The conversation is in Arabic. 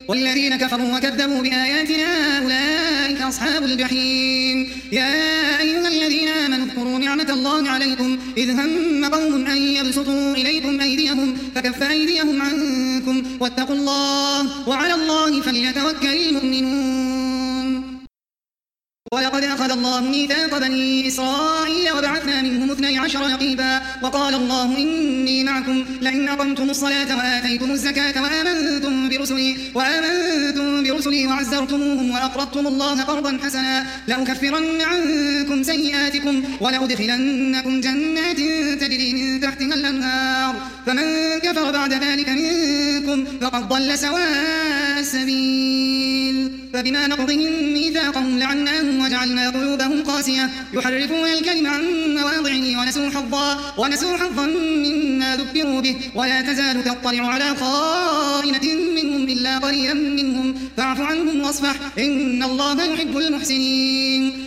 والذين كفروا وكذبوا بآياتنا أولئك أصحاب الجحيم. يا أيها الذين آمنوا اذكروا نعمة الله عليكم إذ هم قوم أن يبسطوا إليكم أيديهم فكف أيديهم عنكم واتقوا الله وعلى الله فليتوكل المؤمنون. ولقد أخذ الله ميثاق بني إسرائيل وبعثنا منهم 12 نقيبا وقال الله إني معكم لئن أقمتم الصلاة وآتيتم الزكاة وآمنتم برسلي وعزرتموهم وأقرضتم الله قرضا حسنا لأكفرن عنكم سيئاتكم ولأدخلنكم جنات تجري من تحتها الأنهار فمن كفر بعد ذلك منكم فقد ضل سواء السبيل. فبما نقضهم ميثاقهم لعناهم وجعلنا قلوبهم قاسية يحرفون الكلم عن مواضعه ونسوا حظا مما ذكروا به ولا تزال تطلع على خائنة منهم إلا قليلا منهم فاعف عنهم واصفح إن الله يحب المحسنين.